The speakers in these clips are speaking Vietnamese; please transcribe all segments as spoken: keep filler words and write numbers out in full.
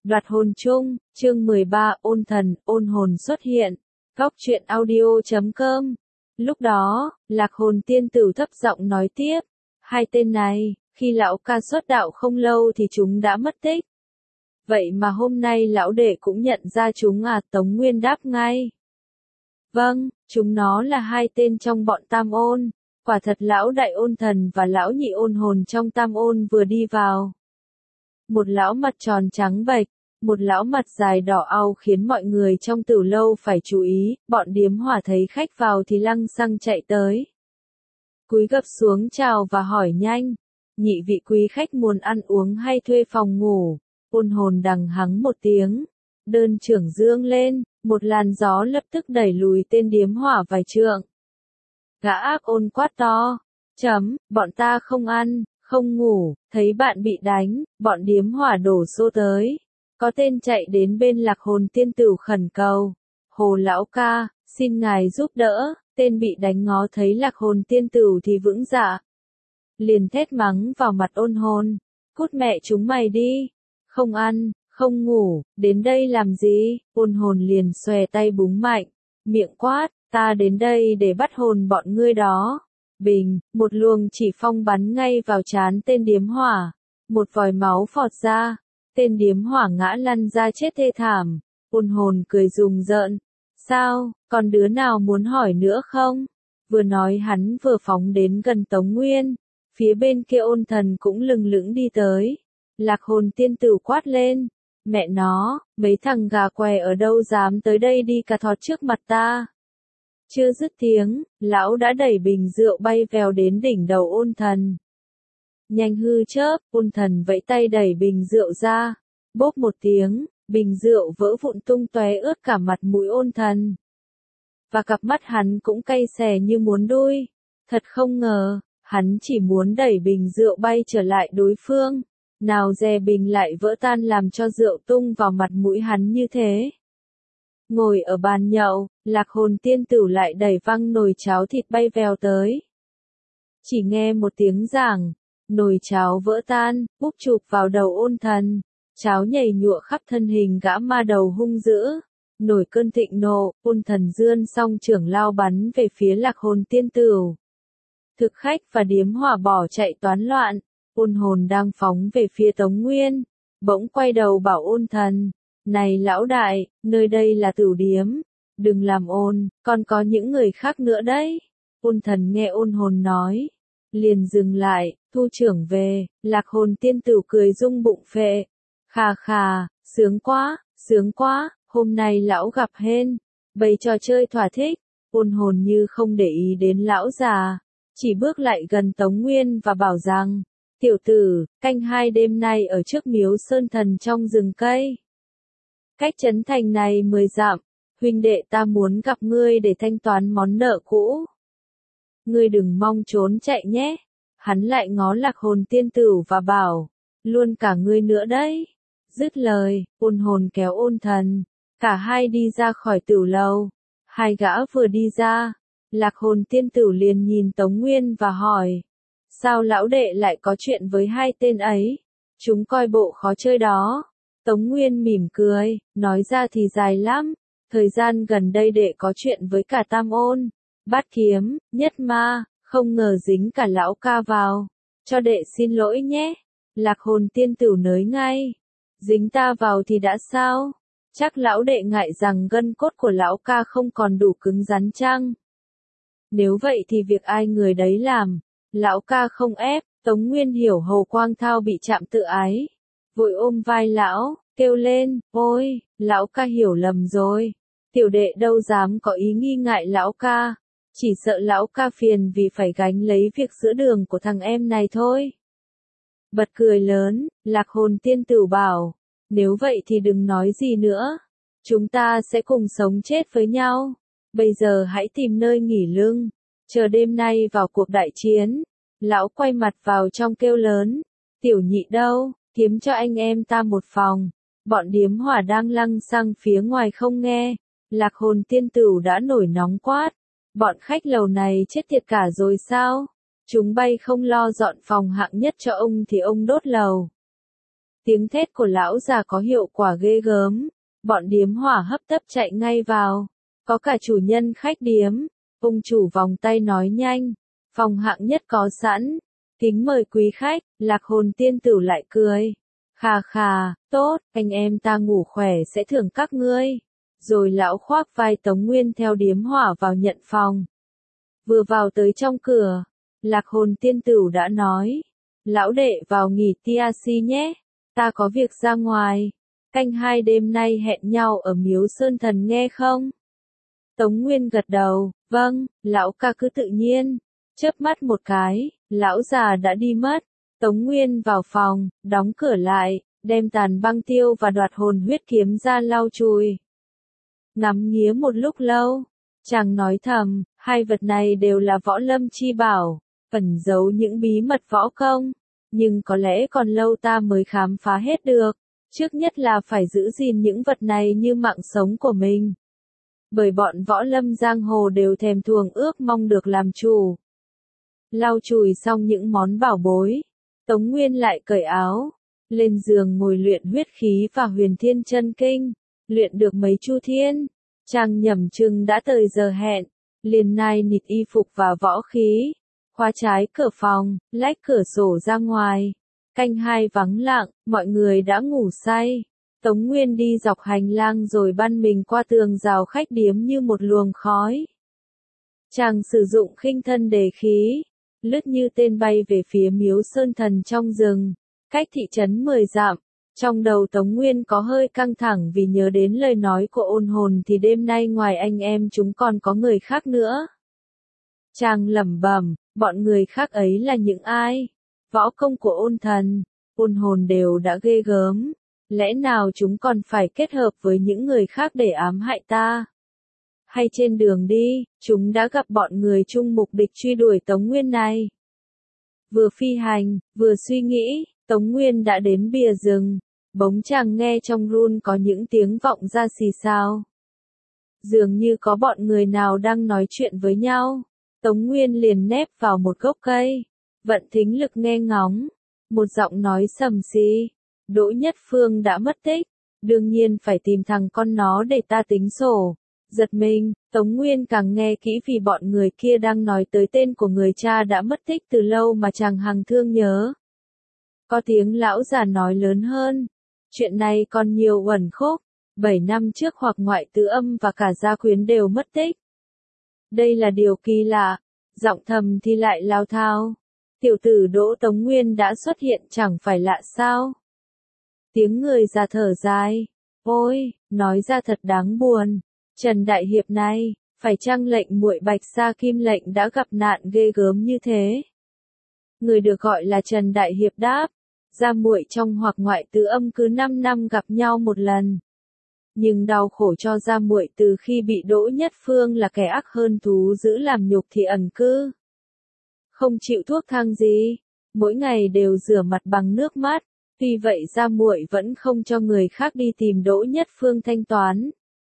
Đoạt hồn chung, chương mười ba, ôn thần, ôn hồn xuất hiện. Góc truyện audio chấm com. Lúc đó, Lạc Hồn tiên tử thấp giọng nói tiếp. Hai tên này, khi lão ca xuất đạo không lâu thì chúng đã mất tích. Vậy mà hôm nay lão đệ cũng nhận ra chúng à? Tống Nguyên đáp ngay. Vâng, chúng nó là hai tên trong bọn tam ôn. Quả thật lão đại ôn thần và lão nhị ôn hồn trong tam ôn vừa đi vào. Một lão mặt tròn trắng bệch, một lão mặt dài đỏ au khiến mọi người trong tử lâu phải chú ý, bọn điếm hỏa thấy khách vào thì lăng xăng chạy tới. Cúi gập xuống chào và hỏi nhanh, nhị vị quý khách muốn ăn uống hay thuê phòng ngủ? Ôn hồn đằng hắng một tiếng, đơn trưởng dương lên, một làn gió lập tức đẩy lùi tên điếm hỏa vài trượng. Gã ác ôn quát to, chấm, bọn ta không ăn, không ngủ, thấy bạn bị đánh, bọn điếm hỏa đổ xô tới. Có tên chạy đến bên Lạc Hồn tiên tử khẩn cầu, Hồ lão ca, xin ngài giúp đỡ. Tên bị đánh ngó thấy Lạc Hồn tiên tử thì vững dạ, liền thét mắng vào mặt ôn hồn, cút mẹ chúng mày đi, không ăn, không ngủ, đến đây làm gì? Ôn hồn liền xòe tay búng mạnh, miệng quát, ta đến đây để bắt hồn bọn ngươi đó. Bình, một luồng chỉ phong bắn ngay vào trán tên điếm hỏa, một vòi máu phọt ra, tên điếm hỏa ngã lăn ra chết thê thảm. Ôn hồn cười rùng rợn, sao, còn đứa nào muốn hỏi nữa không? Vừa nói hắn vừa phóng đến gần Tống Nguyên, phía bên kia ôn thần cũng lừng lững đi tới. Lạc Hồn tiên tử quát lên, mẹ nó, mấy thằng gà què ở đâu dám tới đây đi cà thọt trước mặt ta? Chưa dứt tiếng, lão đã đẩy bình rượu bay vèo đến đỉnh đầu ôn thần. Nhanh hư chớp, ôn thần vẫy tay đẩy bình rượu ra, bốp một tiếng, bình rượu vỡ vụn tung tóe ướt cả mặt mũi ôn thần. Và cặp mắt hắn cũng cay xè như muốn đuôi. Thật không ngờ, hắn chỉ muốn đẩy bình rượu bay trở lại đối phương. Nào dè bình lại vỡ tan làm cho rượu tung vào mặt mũi hắn như thế. Ngồi ở bàn nhậu, Lạc Hồn tiên tử lại đẩy văng nồi cháo thịt bay vèo tới. Chỉ nghe một tiếng giảng, nồi cháo vỡ tan, úp chụp vào đầu ôn thần. Cháo nhảy nhụa khắp thân hình gã ma đầu hung dữ. Nổi cơn thịnh nộ, ôn thần dương song trưởng lao bắn về phía Lạc Hồn tiên tử. Thực khách và điếm hỏa bỏ chạy toán loạn. Ôn hồn đang phóng về phía Tống Nguyên, bỗng quay đầu bảo ôn thần, này lão đại, nơi đây là tử điếm, đừng làm ồn, còn có những người khác nữa đấy. Ôn thần nghe ôn hồn nói, liền dừng lại, thu trưởng về. Lạc Hồn tiên tử cười rung bụng phệ, khà khà, sướng quá, sướng quá, hôm nay lão gặp hên, bày trò chơi thỏa thích. Ôn hồn như không để ý đến lão già, chỉ bước lại gần Tống Nguyên và bảo rằng, tiểu tử, canh hai đêm nay ở trước miếu sơn thần trong rừng cây. Cách trấn thành này mười dặm, huynh đệ ta muốn gặp ngươi để thanh toán món nợ cũ. Ngươi đừng mong trốn chạy nhé. Hắn lại ngó Lạc Hồn tiên tử và bảo, luôn cả ngươi nữa đấy. Dứt lời, ôn hồn kéo ôn thần, cả hai đi ra khỏi tử lầu. Hai gã vừa đi ra, Lạc Hồn tiên tử liền nhìn Tống Nguyên và hỏi, sao lão đệ lại có chuyện với hai tên ấy? Chúng coi bộ khó chơi đó. Tống Nguyên mỉm cười, nói ra thì dài lắm. Thời gian gần đây đệ có chuyện với cả tam ôn, bát kiếm, nhất ma, không ngờ dính cả lão ca vào. Cho đệ xin lỗi nhé. Lạc Hồn tiên tử nới ngay. Dính ta vào thì đã sao? Chắc lão đệ ngại rằng gân cốt của lão ca không còn đủ cứng rắn chăng? Nếu vậy thì việc ai người đấy làm. Lão ca không ép. Tống Nguyên hiểu Hồ Quang Thao bị chạm tự ái, vội ôm vai lão, kêu lên, ôi, lão ca hiểu lầm rồi. Tiểu đệ đâu dám có ý nghi ngại lão ca, chỉ sợ lão ca phiền vì phải gánh lấy việc giữa đường của thằng em này thôi. Bật cười lớn, Lạc Hồn tiên tử bảo, nếu vậy thì đừng nói gì nữa, chúng ta sẽ cùng sống chết với nhau. Bây giờ hãy tìm nơi nghỉ lưng, chờ đêm nay vào cuộc đại chiến. Lão quay mặt vào trong kêu lớn, tiểu nhị đâu, kiếm cho anh em ta một phòng. Bọn điếm hỏa đang lăng xăng phía ngoài không nghe. Lạc Hồn tiên tử đã nổi nóng quát, bọn khách lầu này chết tiệt cả rồi sao? Chúng bay không lo dọn phòng hạng nhất cho ông thì ông đốt lầu. Tiếng thét của lão già có hiệu quả ghê gớm, bọn điếm hỏa hấp tấp chạy ngay vào, có cả chủ nhân khách điếm, ông chủ vòng tay nói nhanh, phòng hạng nhất có sẵn, kính mời quý khách, Lạc Hồn tiên tử lại cười. Khà khà, tốt, anh em ta ngủ khỏe sẽ thưởng các ngươi. Rồi lão khoác vai Tống Nguyên theo điếm hỏa vào nhận phòng. Vừa vào tới trong cửa, Lạc Hồn tiên tử đã nói, lão đệ vào nghỉ tia si nhé, ta có việc ra ngoài, canh hai đêm nay hẹn nhau ở miếu Sơn Thần nghe không? Tống Nguyên gật đầu, vâng, lão ca cứ tự nhiên, chớp mắt một cái, lão già đã đi mất. Tống Nguyên vào phòng, đóng cửa lại, đem tàn băng tiêu và đoạt hồn huyết kiếm ra lau chùi. Ngắm nghía một lúc lâu, chàng nói thầm, hai vật này đều là võ lâm chi bảo, ẩn giấu những bí mật võ công, nhưng có lẽ còn lâu ta mới khám phá hết được, trước nhất là phải giữ gìn những vật này như mạng sống của mình. Bởi bọn võ lâm giang hồ đều thèm thuồng ước mong được làm chủ. Lau chùi xong những món bảo bối, Tống Nguyên lại cởi áo, lên giường ngồi luyện huyết khí và huyền thiên chân kinh, luyện được mấy chu thiên, chàng nhẩm chừng đã tới giờ hẹn, liền nai nịt y phục và võ khí, khóa trái cửa phòng, lách cửa sổ ra ngoài, canh hai vắng lặng, mọi người đã ngủ say. Tống Nguyên đi dọc hành lang rồi băn mình qua tường rào khách điếm như một luồng khói. Chàng sử dụng khinh thân đề khí, lướt như tên bay về phía miếu Sơn Thần trong rừng, cách thị trấn mười dặm. Trong đầu Tống Nguyên có hơi căng thẳng vì nhớ đến lời nói của ôn hồn thì đêm nay ngoài anh em chúng còn có người khác nữa. Chàng lẩm bẩm, bọn người khác ấy là những ai? Võ công của ôn thần, ôn hồn đều đã ghê gớm, lẽ nào chúng còn phải kết hợp với những người khác để ám hại ta? Hay trên đường đi, chúng đã gặp bọn người chung mục đích truy đuổi Tống Nguyên này? Vừa phi hành, vừa suy nghĩ, Tống Nguyên đã đến bìa rừng, bỗng chàng nghe trong run có những tiếng vọng ra xì xào. Dường như có bọn người nào đang nói chuyện với nhau. Tống Nguyên liền nép vào một gốc cây, vận thính lực nghe ngóng, một giọng nói sầm xì, Đỗ Nhất Phương đã mất tích, đương nhiên phải tìm thằng con nó để ta tính sổ. Giật mình, Tống Nguyên càng nghe kỹ vì bọn người kia đang nói tới tên của người cha đã mất tích từ lâu mà chàng hằng thương nhớ. Có tiếng lão già nói lớn hơn, chuyện này còn nhiều uẩn khúc, bảy năm trước hoặc ngoại tứ âm và cả gia quyến đều mất tích. Đây là điều kỳ lạ, giọng thầm thì lại lao thao. Tiểu tử Đỗ Tống Nguyên đã xuất hiện chẳng phải lạ sao? Tiếng người già thở dài, ôi, nói ra thật đáng buồn. Trần Đại Hiệp này, phải chăng lệnh muội Bạch Sa Kim lệnh đã gặp nạn ghê gớm như thế? Người được gọi là Trần Đại Hiệp đáp, gia muội trong hoặc ngoại tứ âm cứ năm năm gặp nhau một lần. Nhưng đau khổ cho gia muội từ khi bị Đỗ Nhất Phương là kẻ ác hơn thú dữ làm nhục thì ẩn cư. Không chịu thuốc thang gì, mỗi ngày đều rửa mặt bằng nước mắt, tuy vậy gia muội vẫn không cho người khác đi tìm Đỗ Nhất Phương thanh toán.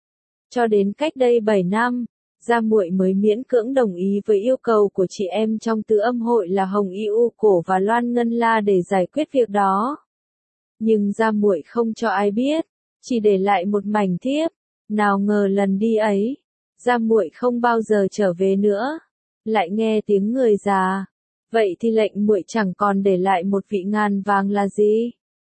Cho đến cách đây bảy năm, gia muội mới miễn cưỡng đồng ý với yêu cầu của chị em trong tứ âm hội là Hồng Y U Cổ và Loan Ngân La để giải quyết việc đó. Nhưng gia muội không cho ai biết, chỉ để lại một mảnh thiếp. Nào ngờ lần đi ấy, gia muội không bao giờ trở về nữa. Lại nghe tiếng người già, vậy thì lệnh muội chẳng còn để lại một vị ngàn vàng là gì?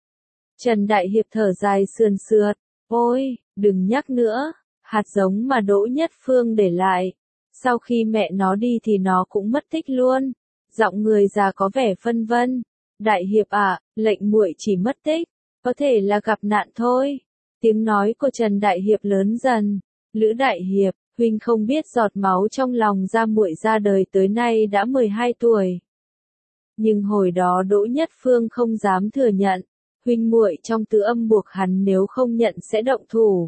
Trần Đại Hiệp thở dài sườn sượt, ôi, đừng nhắc nữa. Hạt giống mà Đỗ Nhất Phương để lại, sau khi mẹ nó đi thì nó cũng mất tích luôn. Giọng người già có vẻ phân vân. Đại Hiệp ạ, lệnh muội chỉ mất tích, có thể là gặp nạn thôi. Tiếng nói của Trần Đại Hiệp lớn dần. Lữ Đại Hiệp, huynh không biết giọt máu trong lòng gia muội ra đời tới nay đã mười hai tuổi. Nhưng hồi đó Đỗ Nhất Phương không dám thừa nhận, huynh muội trong tứ âm buộc hắn nếu không nhận sẽ động thủ.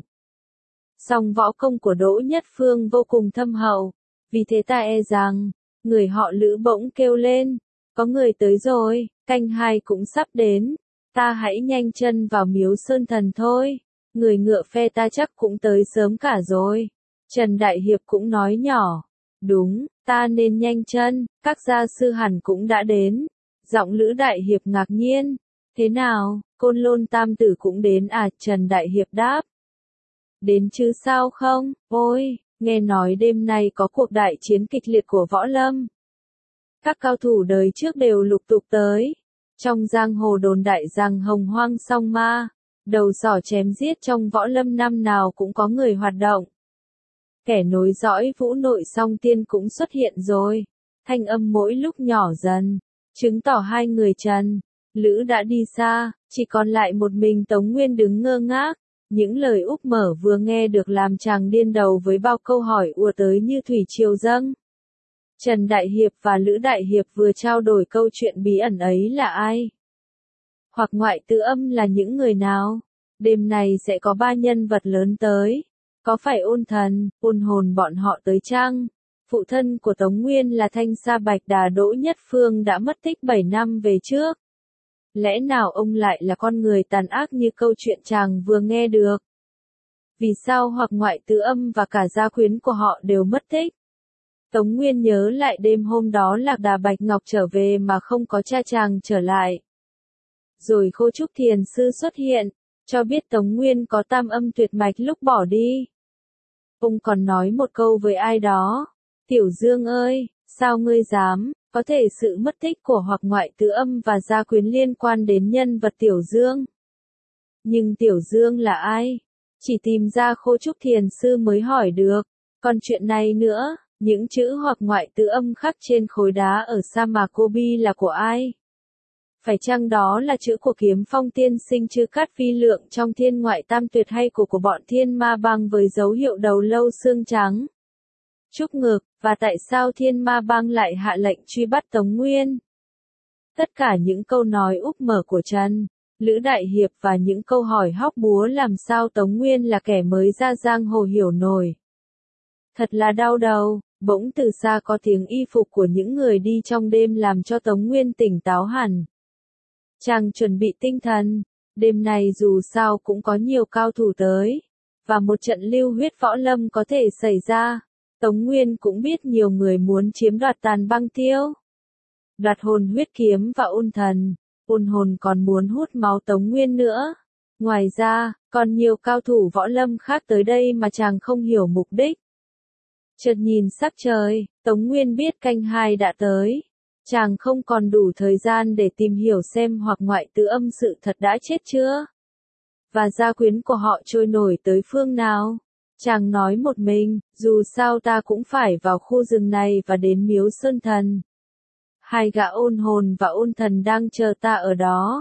Song võ công của Đỗ Nhất Phương vô cùng thâm hậu, vì thế ta e rằng, người họ Lữ bỗng kêu lên, có người tới rồi, canh hai cũng sắp đến, ta hãy nhanh chân vào miếu Sơn Thần thôi, người ngựa phe ta chắc cũng tới sớm cả rồi. Trần Đại Hiệp cũng nói nhỏ, đúng, ta nên nhanh chân, các gia sư hẳn cũng đã đến. Giọng Lữ Đại Hiệp ngạc nhiên, Thế nào, Côn Lôn Tam Tử cũng đến à? Trần Đại Hiệp đáp. Đến chứ sao không, ôi, nghe nói đêm nay có cuộc đại chiến kịch liệt của võ lâm. Các cao thủ đời trước đều lục tục tới. Trong giang hồ đồn đại rằng hồng hoang song ma, đầu sỏ chém giết trong võ lâm năm nào cũng có người hoạt động. Kẻ nối dõi vũ nội song tiên cũng xuất hiện rồi. Thanh âm mỗi lúc nhỏ dần, chứng tỏ hai người Trần, Lữ đã đi xa, chỉ còn lại một mình Tống Nguyên đứng ngơ ngác. Những lời úp mở vừa nghe được làm chàng điên đầu với bao câu hỏi ùa tới như thủy triều dâng. Trần Đại Hiệp và Lữ Đại Hiệp vừa trao đổi câu chuyện bí ẩn ấy là ai? Hoặc ngoại tứ âm là những người nào? Đêm này sẽ có ba nhân vật lớn tới. Có phải ôn thần, ôn hồn bọn họ tới chăng? Phụ thân của Tống Nguyên là Thanh Sa Bạch Đà Đỗ Nhất Phương đã mất tích bảy năm về trước. Lẽ nào ông lại là con người tàn ác như câu chuyện chàng vừa nghe được? Vì sao hoặc ngoại tứ âm và cả gia quyến của họ đều mất tích? Tống Nguyên nhớ lại đêm hôm đó Lạc Đà Bạch Ngọc trở về mà không có cha chàng trở lại. Rồi Khô Trúc Thiền Sư xuất hiện, cho biết Tống Nguyên có tam âm tuyệt mạch lúc bỏ đi. Ông còn nói một câu với ai đó, Tiểu Dương ơi, sao ngươi dám, có thể sự mất tích của hoặc ngoại tứ âm và gia quyến liên quan đến nhân vật Tiểu Dương. Nhưng Tiểu Dương là ai? Chỉ tìm ra Khô Trúc Thiền Sư mới hỏi được. Còn chuyện này nữa, những chữ hoặc ngoại tứ âm khắc trên khối đá ở sa mạc Gobi là của ai? Phải chăng đó là chữ của Kiếm Phong tiên sinh Chư Cát Phi Lượng trong Thiên Ngoại Tam Tuyệt hay của của bọn Thiên Ma Bang với dấu hiệu đầu lâu xương trắng? Trúc ngược, và tại sao Thiên Ma Bang lại hạ lệnh truy bắt Tống Nguyên? Tất cả những câu nói úp mở của Trần, Lữ Đại Hiệp và những câu hỏi hóc búa làm sao Tống Nguyên là kẻ mới ra giang hồ hiểu nổi. Thật là đau đầu, bỗng từ xa có tiếng y phục của những người đi trong đêm làm cho Tống Nguyên tỉnh táo hẳn. Chàng chuẩn bị tinh thần, đêm này dù sao cũng có nhiều cao thủ tới, và một trận lưu huyết võ lâm có thể xảy ra. Tống Nguyên cũng biết nhiều người muốn chiếm đoạt Tàn Băng Tiêu, đoạt hồn huyết kiếm và ôn thần, ôn hồn còn muốn hút máu Tống Nguyên nữa. Ngoài ra, còn nhiều cao thủ võ lâm khác tới đây mà chàng không hiểu mục đích. Chợt nhìn sắc trời, Tống Nguyên biết canh hai đã tới. Chàng không còn đủ thời gian để tìm hiểu xem hoặc ngoại tứ âm sự thật đã chết chưa, và gia quyến của họ trôi nổi tới phương nào. Chàng nói một mình, dù sao ta cũng phải vào khu rừng này và đến miếu Sơn Thần. Hai gã ôn hồn và ôn thần đang chờ ta ở đó.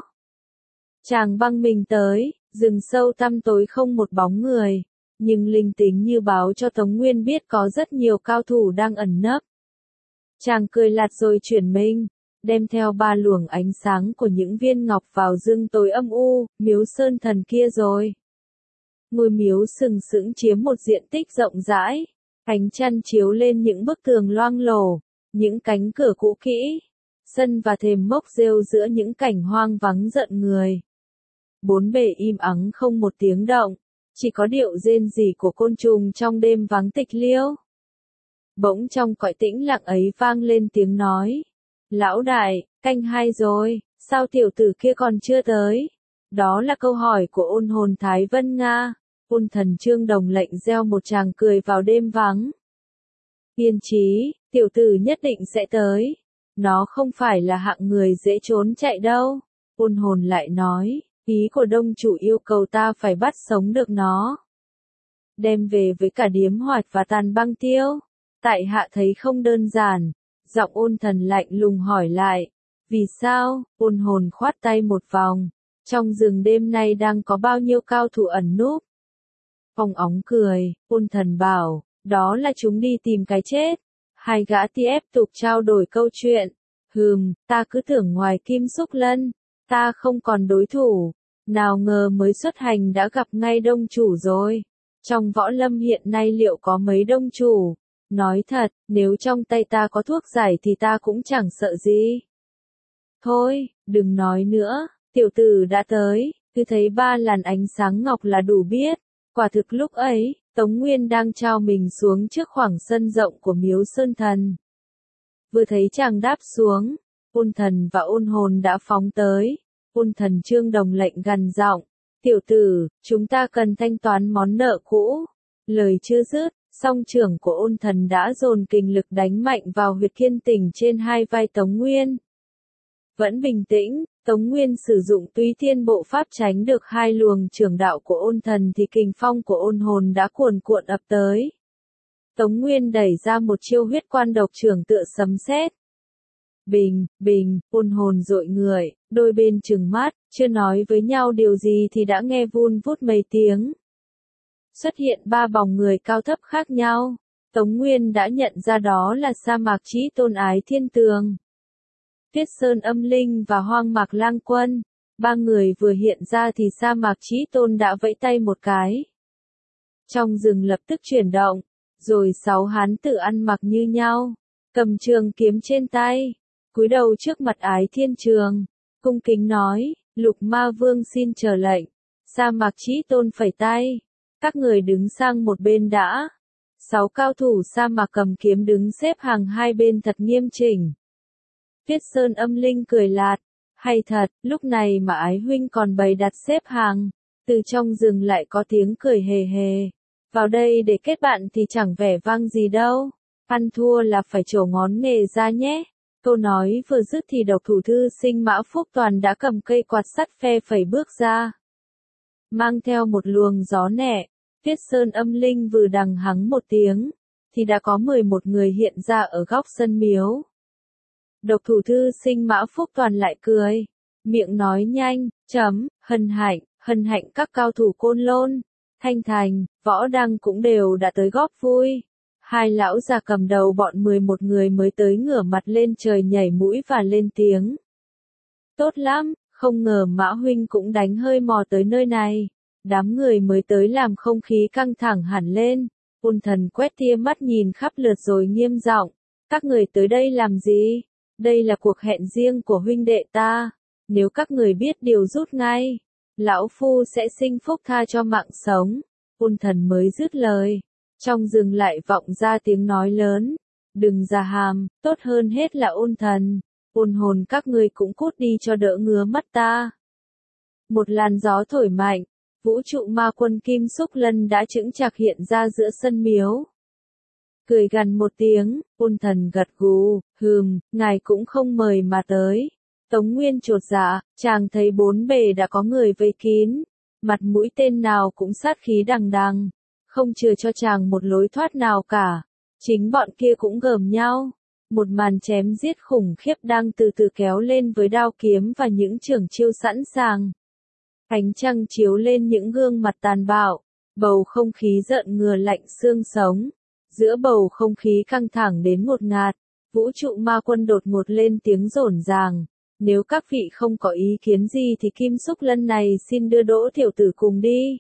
Chàng băng mình tới, rừng sâu tăm tối không một bóng người, nhưng linh tính như báo cho Tống Nguyên biết có rất nhiều cao thủ đang ẩn nấp. Chàng cười lạt rồi chuyển mình, đem theo ba luồng ánh sáng của những viên ngọc vào rừng tối âm u, miếu Sơn Thần kia rồi. Ngôi miếu sừng sững chiếm một diện tích rộng rãi, ánh chăn chiếu lên những bức tường loang lổ, những cánh cửa cũ kỹ, sân và thềm mốc rêu giữa những cảnh hoang vắng giận người. Bốn bề im ắng không một tiếng động, chỉ có điệu rên rỉ của côn trùng trong đêm vắng tịch liêu. Bỗng trong cõi tĩnh lặng ấy vang lên tiếng nói, lão đại, canh hai rồi, sao tiểu tử kia còn chưa tới? Đó là câu hỏi của ôn hồn Thái Vân Nga. Ôn thần Trương Đồng lệnh gieo một tràng cười vào đêm vắng. Yên chí, tiểu tử nhất định sẽ tới. Nó không phải là hạng người dễ trốn chạy đâu. Ôn hồn lại nói, ý của đông chủ yêu cầu ta phải bắt sống được nó, đem về với cả điếm hoạt và Tàn Băng Tiêu. Tại hạ thấy không đơn giản. Giọng ôn thần lạnh lùng hỏi lại, vì sao? Ôn hồn khoát tay một vòng. Trong rừng đêm nay đang có bao nhiêu cao thủ ẩn núp? Ông óng cười, ôn thần bảo, đó là chúng đi tìm cái chết. Hai gã tiếp tục trao đổi câu chuyện. Hừm, ta cứ tưởng ngoài Kim Xúc Lân, ta không còn đối thủ. Nào ngờ mới xuất hành đã gặp ngay đông chủ rồi. Trong võ lâm hiện nay liệu có mấy đông chủ? Nói thật, nếu trong tay ta có thuốc giải thì ta cũng chẳng sợ gì. Thôi, đừng nói nữa, tiểu tử đã tới, cứ thấy ba làn ánh sáng ngọc là đủ biết. Quả thực lúc ấy, Tống Nguyên đang trao mình xuống trước khoảng sân rộng của miếu Sơn Thần. Vừa thấy chàng đáp xuống, ôn thần và ôn hồn đã phóng tới. Ôn Thần Trương Đồng lệnh gằn giọng, tiểu tử, chúng ta cần thanh toán món nợ cũ. Lời chưa dứt, song trưởng của Ôn Thần đã dồn kình lực đánh mạnh vào huyệt kiên tỉnh trên hai vai Tống Nguyên. Vẫn bình tĩnh, Tống Nguyên sử dụng Túy Thiên Bộ Pháp tránh được hai luồng trưởng đạo của Ôn Thần thì kình phong của ôn hồn đã cuồn cuộn ập tới. Tống Nguyên đẩy ra một chiêu huyết quan độc trưởng tựa sấm sét. Bình, bình, ôn hồn dội người, đôi bên trừng mắt, chưa nói với nhau điều gì thì đã nghe vun vút mấy tiếng. Xuất hiện ba bóng người cao thấp khác nhau. Tống Nguyên đã nhận ra đó là Sa Mạc Chí Tôn Ái Thiên Tường, Tuyết Sơn Âm Linh và Hoang Mạc Lang Quân. Ba người vừa hiện ra thì Sa Mạc Chí Tôn đã vẫy tay một cái. Trong rừng lập tức chuyển động, rồi sáu hán tử ăn mặc như nhau, cầm trường kiếm trên tay, cúi đầu trước mặt Ái Thiên Trường, cung kính nói, Lục Ma Vương xin chờ lệnh. Sa Mạc Chí Tôn phẩy tay, các người đứng sang một bên đã. Sáu cao thủ Sa Mạc cầm kiếm đứng xếp hàng hai bên thật nghiêm chỉnh. Tuyết Sơn Âm Linh cười lạt, hay thật, lúc này mà Ái huynh còn bày đặt xếp hàng. Từ trong rừng lại có tiếng cười hề hề. Vào đây để kết bạn thì chẳng vẻ vang gì đâu. Ăn thua là phải trổ ngón nghề ra nhé. Câu nói vừa dứt thì độc thủ thư sinh Mã Phúc Toàn đã cầm cây quạt sắt phe phẩy bước ra. Mang theo một luồng gió nhẹ, Tuyết Sơn Âm Linh vừa đằng hắng một tiếng, thì đã có mười một người hiện ra ở góc sân miếu. Độc thủ thư sinh Mã Phúc Toàn lại cười, miệng nói nhanh, chấm, hân hạnh, hân hạnh các cao thủ Côn Lôn, Thanh Thành, Võ Đăng cũng đều đã tới góp vui. Hai lão già cầm đầu bọn mười một người mới tới ngửa mặt lên trời nhảy mũi và lên tiếng. Tốt lắm, không ngờ Mã huynh cũng đánh hơi mò tới nơi này. Đám người mới tới làm không khí căng thẳng hẳn lên. Ôn Thần quét tia mắt nhìn khắp lượt rồi nghiêm giọng, các người tới đây làm gì? Đây là cuộc hẹn riêng của huynh đệ ta. Nếu các người biết điều rút ngay, lão phu sẽ sinh phúc tha cho mạng sống. Ôn Thần mới dứt lời, trong rừng lại vọng ra tiếng nói lớn, đừng ra hàm, tốt hơn hết là Ôn Thần, ôn hồn các ngươi cũng cút đi cho đỡ ngứa mắt ta. Một làn gió thổi mạnh, vũ trụ ma quân Kim Xúc Lân đã chững chạc hiện ra giữa sân miếu. Cười gằn một tiếng, Ôn Thần gật gù, hừm, ngài cũng không mời mà tới. Tống Nguyên chột dạ, chàng thấy bốn bề đã có người vây kín, mặt mũi tên nào cũng sát khí đằng đằng, không chừa cho chàng một lối thoát nào cả. Chính bọn kia cũng gờm nhau. Một màn chém giết khủng khiếp đang từ từ kéo lên với đao kiếm và những trường chiêu sẵn sàng. Ánh trăng chiếu lên những gương mặt tàn bạo, bầu không khí giận ngừa lạnh xương sống. Giữa bầu không khí căng thẳng đến ngột ngạt, vũ trụ ma quân đột ngột lên tiếng rổn ràng. Nếu các vị không có ý kiến gì thì Kim Xúc Lân này xin đưa Đỗ tiểu tử cùng đi.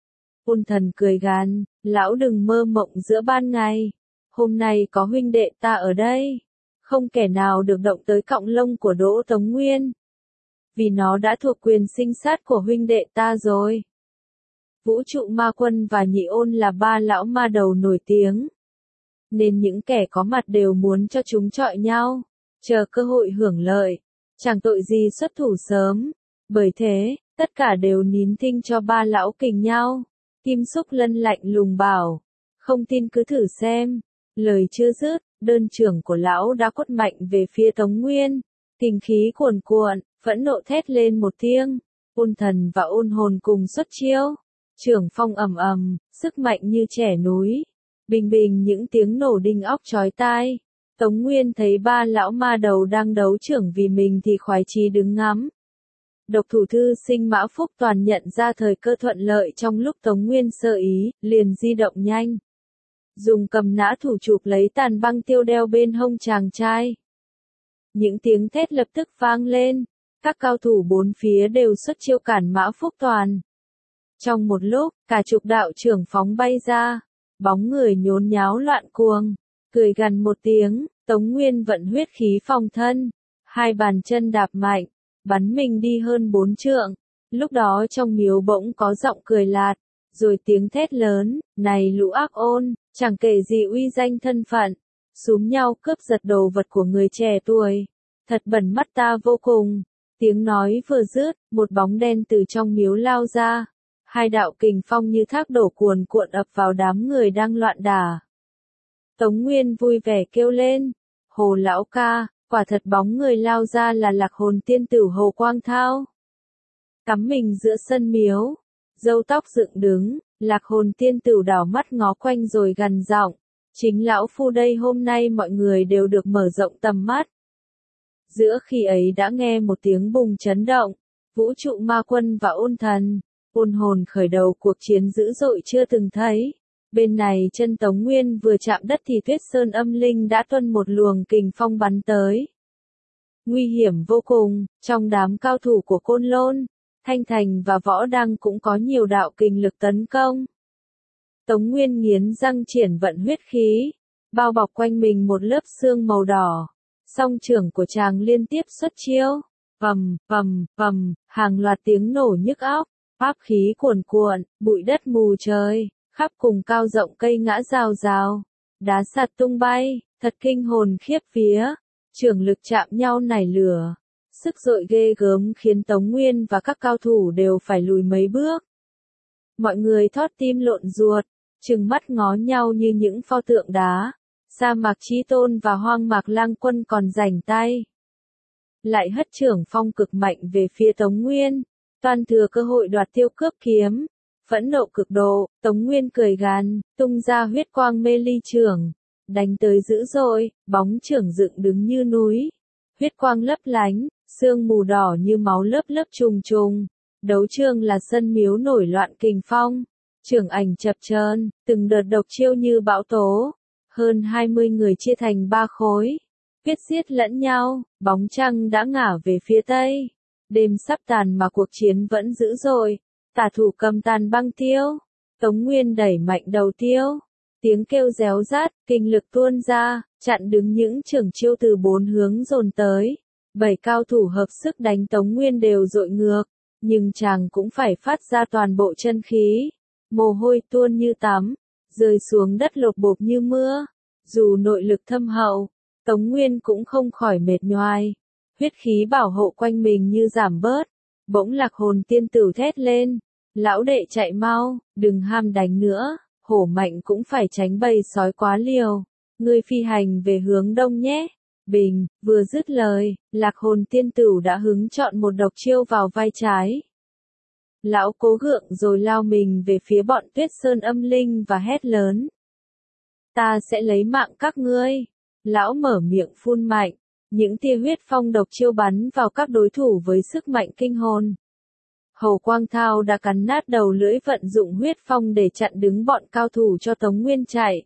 Ôn Thần cười gằn, lão đừng mơ mộng giữa ban ngày. Hôm nay có huynh đệ ta ở đây, không kẻ nào được động tới cọng lông của Đỗ Tống Nguyên. Vì nó đã thuộc quyền sinh sát của huynh đệ ta rồi. Vũ trụ ma quân và Nhị Ôn là ba lão ma đầu nổi tiếng, nên những kẻ có mặt đều muốn cho chúng chọi nhau, chờ cơ hội hưởng lợi, chẳng tội gì xuất thủ sớm. Bởi thế, tất cả đều nín thinh cho ba lão kình nhau. Kim Xúc Lân lạnh lùng bảo, không tin cứ thử xem. Lời chưa dứt, đơn trưởng của lão đã quất mạnh về phía Tống Nguyên. Kình khí cuồn cuộn, phẫn nộ thét lên một tiếng. Ôn Thần và ôn hồn cùng xuất chiêu. Trưởng phong ầm ầm, sức mạnh như trẻ núi. Bình bình những tiếng nổ đinh óc chói tai. Tống Nguyên thấy ba lão ma đầu đang đấu trưởng vì mình thì khoái chí đứng ngắm. Độc thủ thư sinh Mã Phúc Toàn nhận ra thời cơ thuận lợi trong lúc Tống Nguyên sơ ý, liền di động nhanh. Dùng cầm nã thủ chụp lấy tàn băng tiêu đeo bên hông chàng trai. Những tiếng thét lập tức vang lên, các cao thủ bốn phía đều xuất chiêu cản Mã Phúc Toàn. Trong một lúc, cả chục đạo trưởng phóng bay ra, bóng người nhốn nháo loạn cuồng, cười gằn một tiếng, Tống Nguyên vận huyết khí phòng thân, hai bàn chân đạp mạnh, bắn mình đi hơn bốn trượng. Lúc đó trong miếu bỗng có giọng cười lạt, rồi tiếng thét lớn, này lũ ác ôn, chẳng kể gì uy danh thân phận, xúm nhau cướp giật đồ vật của người trẻ tuổi, thật bẩn mắt ta vô cùng. Tiếng nói vừa dứt, một bóng đen từ trong miếu lao ra. Hai đạo kình phong như thác đổ cuồn cuộn ập vào đám người đang loạn đả. Tống Nguyên vui vẻ kêu lên, Hồ lão ca, quả thật bóng người lao ra là Lạc Hồn tiên tử Hồ Quang Thao. Cắm mình giữa sân miếu, râu tóc dựng đứng, Lạc Hồn tiên tử đảo mắt ngó quanh rồi gằn giọng, chính lão phu đây, hôm nay mọi người đều được mở rộng tầm mắt. Giữa khi ấy đã nghe một tiếng bùng chấn động, vũ trụ ma quân và ôn thần, ôn hồn khởi đầu cuộc chiến dữ dội chưa từng thấy. Bên này chân Tống Nguyên vừa chạm đất thì Tuyết Sơn âm linh đã tuôn một luồng kình phong bắn tới. Nguy hiểm vô cùng, trong đám cao thủ của Côn Lôn, Thanh Thành và Võ Đăng cũng có nhiều đạo kình lực tấn công. Tống Nguyên nghiến răng triển vận huyết khí, bao bọc quanh mình một lớp xương màu đỏ. Song trưởng của chàng liên tiếp xuất chiêu, vầm, vầm, vầm, hàng loạt tiếng nổ nhức óc, pháp khí cuồn cuộn, bụi đất mù trời, khắp cùng cao rộng cây ngã rào rào, đá sạt tung bay, thật kinh hồn khiếp vía, trưởng lực chạm nhau nảy lửa, sức dội ghê gớm khiến Tống Nguyên và các cao thủ đều phải lùi mấy bước. Mọi người thót tim lộn ruột, trừng mắt ngó nhau như những pho tượng đá. Sa Mạc Chí Tôn và Hoang Mạc Lang Quân còn rảnh tay. Lại hất trưởng phong cực mạnh về phía Tống Nguyên, toàn thừa cơ hội đoạt tiêu cướp kiếm. Phẫn nộ cực độ, Tống Nguyên cười gằn, tung ra huyết quang mê ly trưởng, đánh tới dữ dội, bóng trưởng dựng đứng như núi. Huyết quang lấp lánh, sương mù đỏ như máu lớp lớp trùng trùng. Đấu trường là sân miếu nổi loạn kình phong, trưởng ảnh chập chờn, từng đợt độc chiêu như bão tố. Hơn hai mươi người chia thành ba khối, quyết giết lẫn nhau, bóng trăng đã ngả về phía tây. Đêm sắp tàn mà cuộc chiến vẫn dữ dội, tả thủ cầm tàn băng tiêu, Tống Nguyên đẩy mạnh đầu tiêu. Tiếng kêu réo rát, kinh lực tuôn ra, chặn đứng những trưởng chiêu từ bốn hướng dồn tới. Bảy cao thủ hợp sức đánh Tống Nguyên đều dội ngược, nhưng chàng cũng phải phát ra toàn bộ chân khí. Mồ hôi tuôn như tắm, rơi xuống đất lột bột như mưa. Dù nội lực thâm hậu, Tống Nguyên cũng không khỏi mệt nhoài. Huyết khí bảo hộ quanh mình như giảm bớt. Bỗng Lạc Hồn tiên tử thét lên. Lão đệ chạy mau, đừng ham đánh nữa. Hổ mạnh cũng phải tránh bầy sói quá liều. Ngươi phi hành về hướng đông nhé. Bình, vừa dứt lời, Lạc Hồn tiên tử đã hứng chọn một độc chiêu vào vai trái. Lão cố gượng rồi lao mình về phía bọn Tuyết Sơn âm linh và hét lớn. Ta sẽ lấy mạng các ngươi. Lão mở miệng phun mạnh, những tia huyết phong độc chiêu bắn vào các đối thủ với sức mạnh kinh hồn. Hồ Quang Thao đã cắn nát đầu lưỡi vận dụng huyết phong để chặn đứng bọn cao thủ cho Tống Nguyên chạy.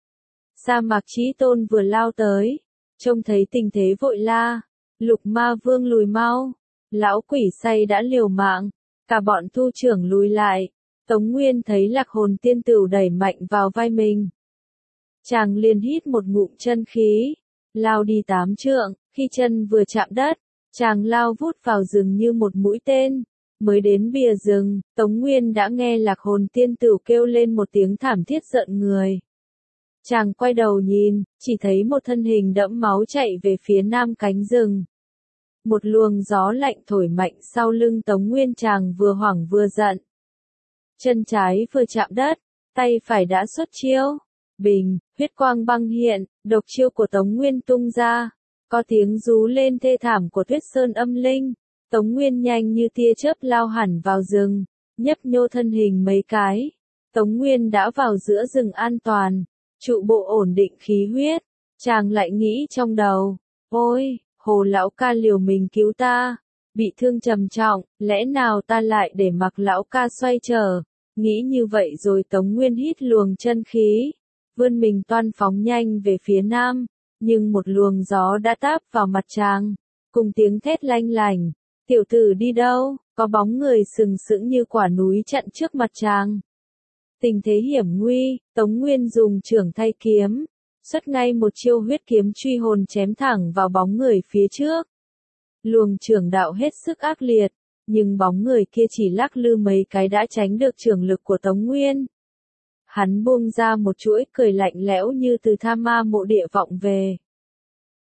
Sa Mạc Chí Tôn vừa lao tới, trông thấy tình thế vội la, Lục Ma Vương lùi mau, lão quỷ say đã liều mạng, cả bọn thu trưởng lùi lại. Tống Nguyên thấy Lạc Hồn tiên tử đẩy mạnh vào vai mình. Chàng liền hít một ngụm chân khí, lao đi tám trượng, khi chân vừa chạm đất, chàng lao vút vào rừng như một mũi tên. Mới đến bìa rừng, Tống Nguyên đã nghe Lạc Hồn tiên tử kêu lên một tiếng thảm thiết rợn người. Chàng quay đầu nhìn, chỉ thấy một thân hình đẫm máu chạy về phía nam cánh rừng. Một luồng gió lạnh thổi mạnh sau lưng Tống Nguyên, chàng vừa hoảng vừa giận. Chân trái vừa chạm đất, tay phải đã xuất chiêu. Bình, huyết quang băng hiện, độc chiêu của Tống Nguyên tung ra. Có tiếng rú lên thê thảm của Tuyết Sơn âm linh. Tống Nguyên nhanh như tia chớp lao hẳn vào rừng, nhấp nhô thân hình mấy cái. Tống Nguyên đã vào giữa rừng an toàn, trụ bộ ổn định khí huyết. Chàng lại nghĩ trong đầu, ôi, Hồ lão ca liều mình cứu ta, bị thương trầm trọng, lẽ nào ta lại để mặc lão ca xoay trở. Nghĩ như vậy rồi Tống Nguyên hít luồng chân khí, vươn mình toan phóng nhanh về phía nam, nhưng một luồng gió đã táp vào mặt chàng, cùng tiếng thét lanh lảnh, tiểu tử đi đâu, có bóng người sừng sững như quả núi chặn trước mặt chàng. Tình thế hiểm nguy, Tống Nguyên dùng chưởng thay kiếm, xuất ngay một chiêu huyết kiếm truy hồn chém thẳng vào bóng người phía trước. Luồng chưởng đạo hết sức ác liệt, nhưng bóng người kia chỉ lắc lư mấy cái đã tránh được chưởng lực của Tống Nguyên. Hắn buông ra một chuỗi cười lạnh lẽo như từ Tha Ma mộ địa vọng về.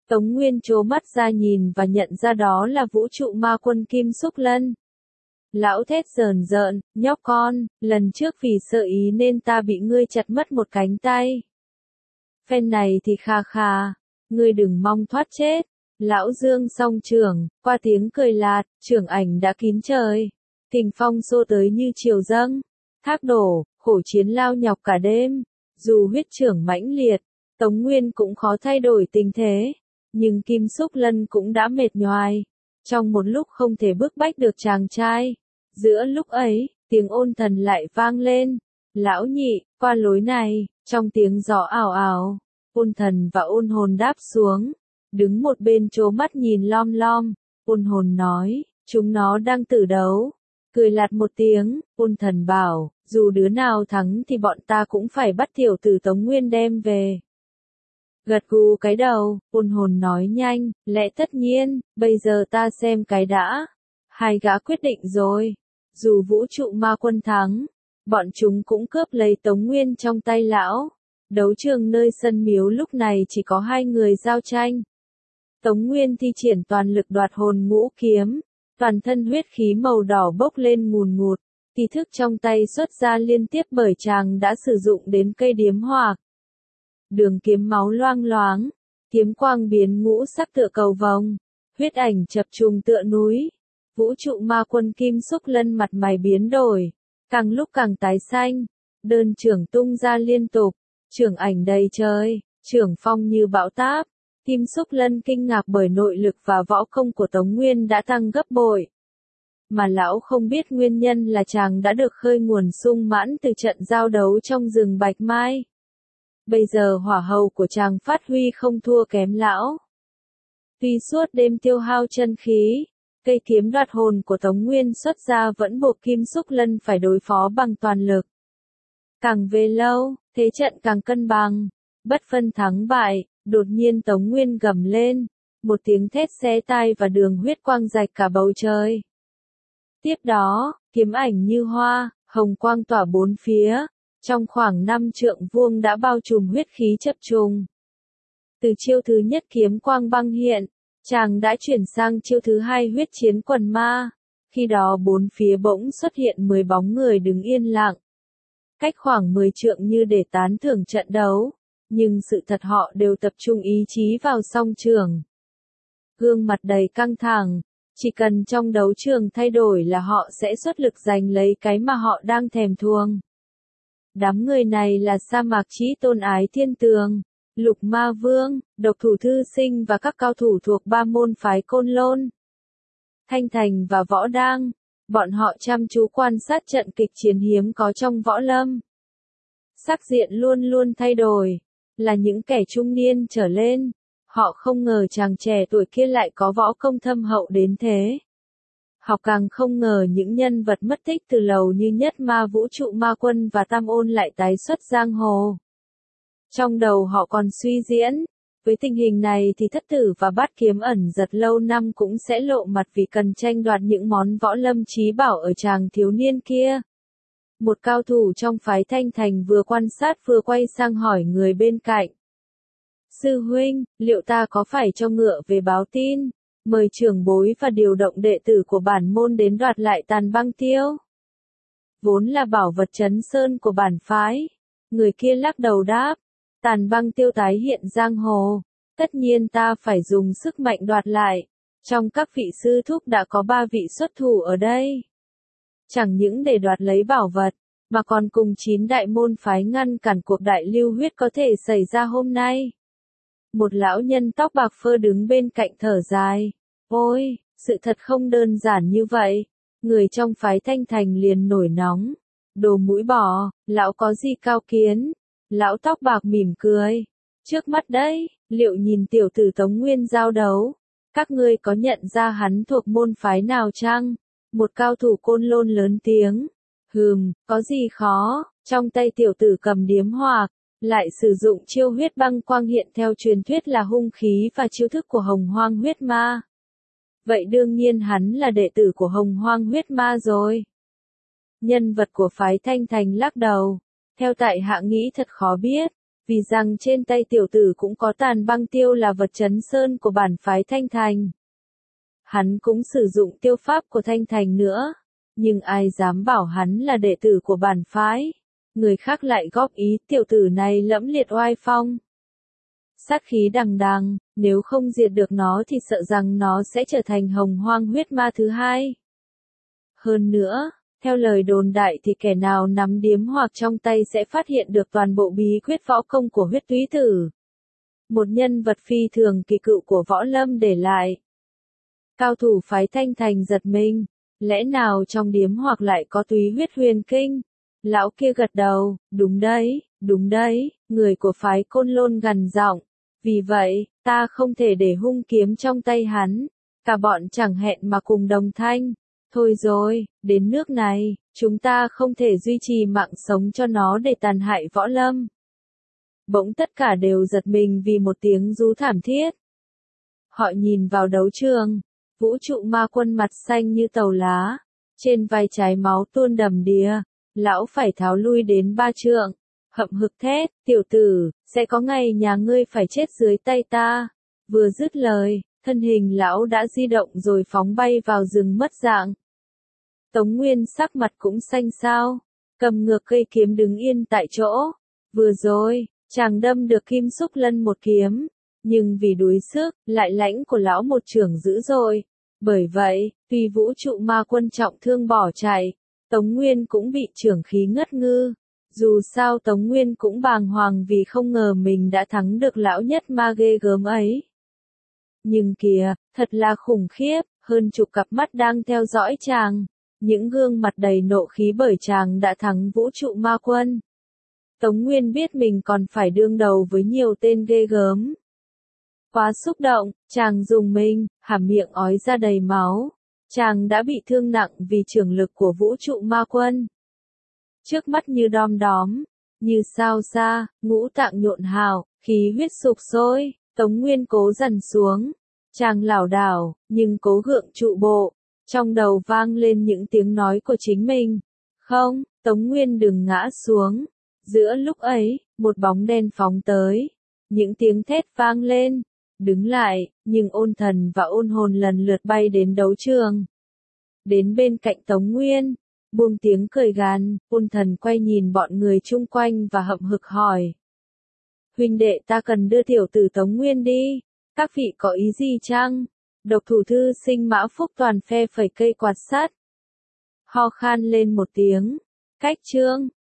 Tống Nguyên trố mắt ra nhìn và nhận ra đó là vũ trụ ma quân Kim Xúc Lân. Lão thét rờn rợn, nhóc con, lần trước vì sợ ý nên ta bị ngươi chặt mất một cánh tay. Phen này thì kha kha, ngươi đừng mong thoát chết. Lão Dương song trưởng, qua tiếng cười lạt, trưởng ảnh đã kín trời. Kình phong xô tới như chiều dâng, thác đổ, khổ chiến lao nhọc cả đêm. Dù huyết trưởng mãnh liệt, Tống Nguyên cũng khó thay đổi tình thế. Nhưng Kim Xúc Lân cũng đã mệt nhoài. Trong một lúc không thể bức bách được chàng trai. Giữa lúc ấy, tiếng ôn thần lại vang lên. Lão nhị, qua lối này, trong tiếng gió ảo ảo. Ôn thần và ôn hồn đáp xuống. Đứng một bên trố mắt nhìn lom lom. Ôn hồn nói, chúng nó đang tử đấu. Cười lạt một tiếng, ôn thần bảo, dù đứa nào thắng thì bọn ta cũng phải bắt tiểu tử Tống Nguyên đem về. Gật gù cái đầu, ôn hồn nói nhanh, lẽ tất nhiên, bây giờ ta xem cái đã. Hai gã quyết định rồi. Dù vũ trụ ma quân thắng, bọn chúng cũng cướp lấy Tống Nguyên trong tay lão. Đấu trường nơi sân miếu lúc này chỉ có hai người giao tranh. Tống Nguyên thi triển toàn lực đoạt hồn ngũ kiếm, toàn thân huyết khí màu đỏ bốc lên ngùn ngụt, kỳ thức trong tay xuất ra liên tiếp bởi chàng đã sử dụng đến cây điếm hỏa. Đường kiếm máu loang loáng, kiếm quang biến ngũ sắc tựa cầu vồng, huyết ảnh chập trùng tựa núi. Vũ trụ ma quân Kim Xúc Lân mặt mày biến đổi, càng lúc càng tái xanh, đơn trưởng tung ra liên tục, trưởng ảnh đầy trời, trưởng phong như bão táp. Kim Xúc Lân kinh ngạc bởi nội lực và võ công của Tống Nguyên đã tăng gấp bội. Mà lão không biết nguyên nhân là chàng đã được khơi nguồn sung mãn từ trận giao đấu trong rừng Bạch Mai. Bây giờ hỏa hầu của chàng phát huy không thua kém lão. Tuy suốt đêm tiêu hao chân khí, cây kiếm đoạt hồn của Tống Nguyên xuất ra vẫn buộc Kim Xúc Lân phải đối phó bằng toàn lực. Càng về lâu, thế trận càng cân bằng, bất phân thắng bại. Đột nhiên Tống Nguyên gầm lên, một tiếng thét xé tai và đường huyết quang rạch cả bầu trời. Tiếp đó, kiếm ảnh như hoa, hồng quang tỏa bốn phía, trong khoảng năm trượng vuông đã bao trùm huyết khí chập trùng. Từ chiêu thứ nhất kiếm quang băng hiện, chàng đã chuyển sang chiêu thứ hai huyết chiến quần ma. Khi đó bốn phía bỗng xuất hiện mười bóng người đứng yên lặng, cách khoảng mười trượng như để tán thưởng trận đấu. Nhưng sự thật họ đều tập trung ý chí vào song trường. Gương mặt đầy căng thẳng, chỉ cần trong đấu trường thay đổi là họ sẽ xuất lực giành lấy cái mà họ đang thèm thuồng. Đám người này là Sa Mạc Chí Tôn Ái Thiên Tường, Lục Ma Vương, Độc Thủ Thư Sinh và các cao thủ thuộc ba môn phái Côn Lôn, Thanh Thành và Võ Đang. Bọn họ chăm chú quan sát trận kịch chiến hiếm có trong võ lâm. Sắc diện luôn luôn thay đổi. Là những kẻ trung niên trở lên, họ không ngờ chàng trẻ tuổi kia lại có võ công thâm hậu đến thế. Họ càng không ngờ những nhân vật mất tích từ lâu như Nhất Ma Vũ Trụ Ma Quân và Tam Ôn lại tái xuất giang hồ. Trong đầu họ còn suy diễn, với tình hình này thì Thất Tử và Bát Kiếm ẩn giật lâu năm cũng sẽ lộ mặt vì cần tranh đoạt những món võ lâm trí bảo ở chàng thiếu niên kia. Một cao thủ trong phái Thanh Thành vừa quan sát vừa quay sang hỏi người bên cạnh. Sư huynh, liệu ta có phải cho ngựa về báo tin, mời trưởng bối và điều động đệ tử của bản môn đến đoạt lại Tàn Băng Tiêu? Vốn là bảo vật trấn sơn của bản phái. Người kia lắc đầu đáp, Tàn Băng Tiêu tái hiện giang hồ, tất nhiên ta phải dùng sức mạnh đoạt lại. Trong các vị sư thúc đã có ba vị xuất thủ ở đây. Chẳng những để đoạt lấy bảo vật, mà còn cùng chín đại môn phái ngăn cản cuộc đại lưu huyết có thể xảy ra hôm nay. Một lão nhân tóc bạc phơ đứng bên cạnh thở dài. Ôi, sự thật không đơn giản như vậy. Người trong phái Thanh Thành liền nổi nóng. Đồ mũi bò, lão có gì cao kiến? Lão tóc bạc mỉm cười. Trước mắt đấy, liệu nhìn tiểu tử Tống Nguyên giao đấu, các ngươi có nhận ra hắn thuộc môn phái nào chăng? Một cao thủ Côn Lôn lớn tiếng. Hừm, có gì khó, trong tay tiểu tử cầm điếm hỏa, lại sử dụng chiêu huyết băng quang hiện theo truyền thuyết là hung khí và chiêu thức của Hồng Hoang huyết ma. Vậy đương nhiên hắn là đệ tử của Hồng Hoang huyết ma rồi. Nhân vật của phái Thanh Thành lắc đầu. Theo tại hạ nghĩ thật khó biết, vì rằng trên tay tiểu tử cũng có tàn băng tiêu là vật chấn sơn của bản phái Thanh Thành. Hắn cũng sử dụng tiêu pháp của Thanh Thành nữa, nhưng ai dám bảo hắn là đệ tử của bản phái. Người khác lại góp ý tiểu tử này lẫm liệt oai phong. Sát khí đằng đằng, nếu không diệt được nó thì sợ rằng nó sẽ trở thành hồng hoang huyết ma thứ hai. Hơn nữa, theo lời đồn đại thì kẻ nào nắm điếm hoặc trong tay sẽ phát hiện được toàn bộ bí quyết võ công của huyết túy tử. Một nhân vật phi thường kỳ cựu của võ lâm để lại. Cao thủ phái Thanh Thành giật mình, lẽ nào trong điếm hoặc lại có túy huyết huyền kinh? Lão kia gật đầu, đúng đấy, đúng đấy, người của phái Côn Lôn gằn giọng. Vì vậy, ta không thể để hung kiếm trong tay hắn, cả bọn chẳng hẹn mà cùng đồng thanh. Thôi rồi, đến nước này, chúng ta không thể duy trì mạng sống cho nó để tàn hại võ lâm. Bỗng tất cả đều giật mình vì một tiếng rú thảm thiết. Họ nhìn vào đấu trường, vũ trụ ma quân mặt xanh như tàu lá, trên vai trái máu tuôn đầm đìa, lão phải tháo lui đến ba trượng, hậm hực thét, tiểu tử, sẽ có ngày nhà ngươi phải chết dưới tay ta. Vừa dứt lời, thân hình lão đã di động rồi phóng bay vào rừng mất dạng. Tống Nguyên sắc mặt cũng xanh xao, cầm ngược cây kiếm đứng yên tại chỗ. Vừa rồi, chàng đâm được Kim Xúc Lân một kiếm, nhưng vì đuối sức, lại lãnh của lão một chưởng dữ dội. Bởi vậy, tuy vũ trụ ma quân trọng thương bỏ chạy, Tống Nguyên cũng bị chưởng khí ngất ngư. Dù sao Tống Nguyên cũng bàng hoàng vì không ngờ mình đã thắng được lão nhất ma ghê gớm ấy. Nhưng kìa, thật là khủng khiếp, hơn chục cặp mắt đang theo dõi chàng. Những gương mặt đầy nộ khí bởi chàng đã thắng vũ trụ ma quân. Tống Nguyên biết mình còn phải đương đầu với nhiều tên ghê gớm. Quá xúc động, chàng dùng mình, hàm miệng ói ra đầy máu. Chàng đã bị thương nặng vì chưởng lực của vũ trụ ma quân. Trước mắt như đom đóm, như sao xa, ngũ tạng nhộn hào, khí huyết sục sôi, Tống Nguyên cố dằn xuống. Chàng lảo đảo, nhưng cố gượng trụ bộ. Trong đầu vang lên những tiếng nói của chính mình. Không, Tống Nguyên đừng ngã xuống. Giữa lúc ấy, một bóng đen phóng tới. Những tiếng thét vang lên. Đứng lại, nhưng Ôn Thần và Ôn Hồn lần lượt bay đến đấu trường. Đến bên cạnh Tống Nguyên, buông tiếng cười gằn, Ôn Thần quay nhìn bọn người chung quanh và hậm hực hỏi. Huynh đệ ta cần đưa tiểu tử Tống Nguyên đi. Các vị có ý gì chăng? Độc thủ thư sinh Mã Phúc Toàn phe phẩy cây quạt sắt. Ho khan lên một tiếng. Cách chương.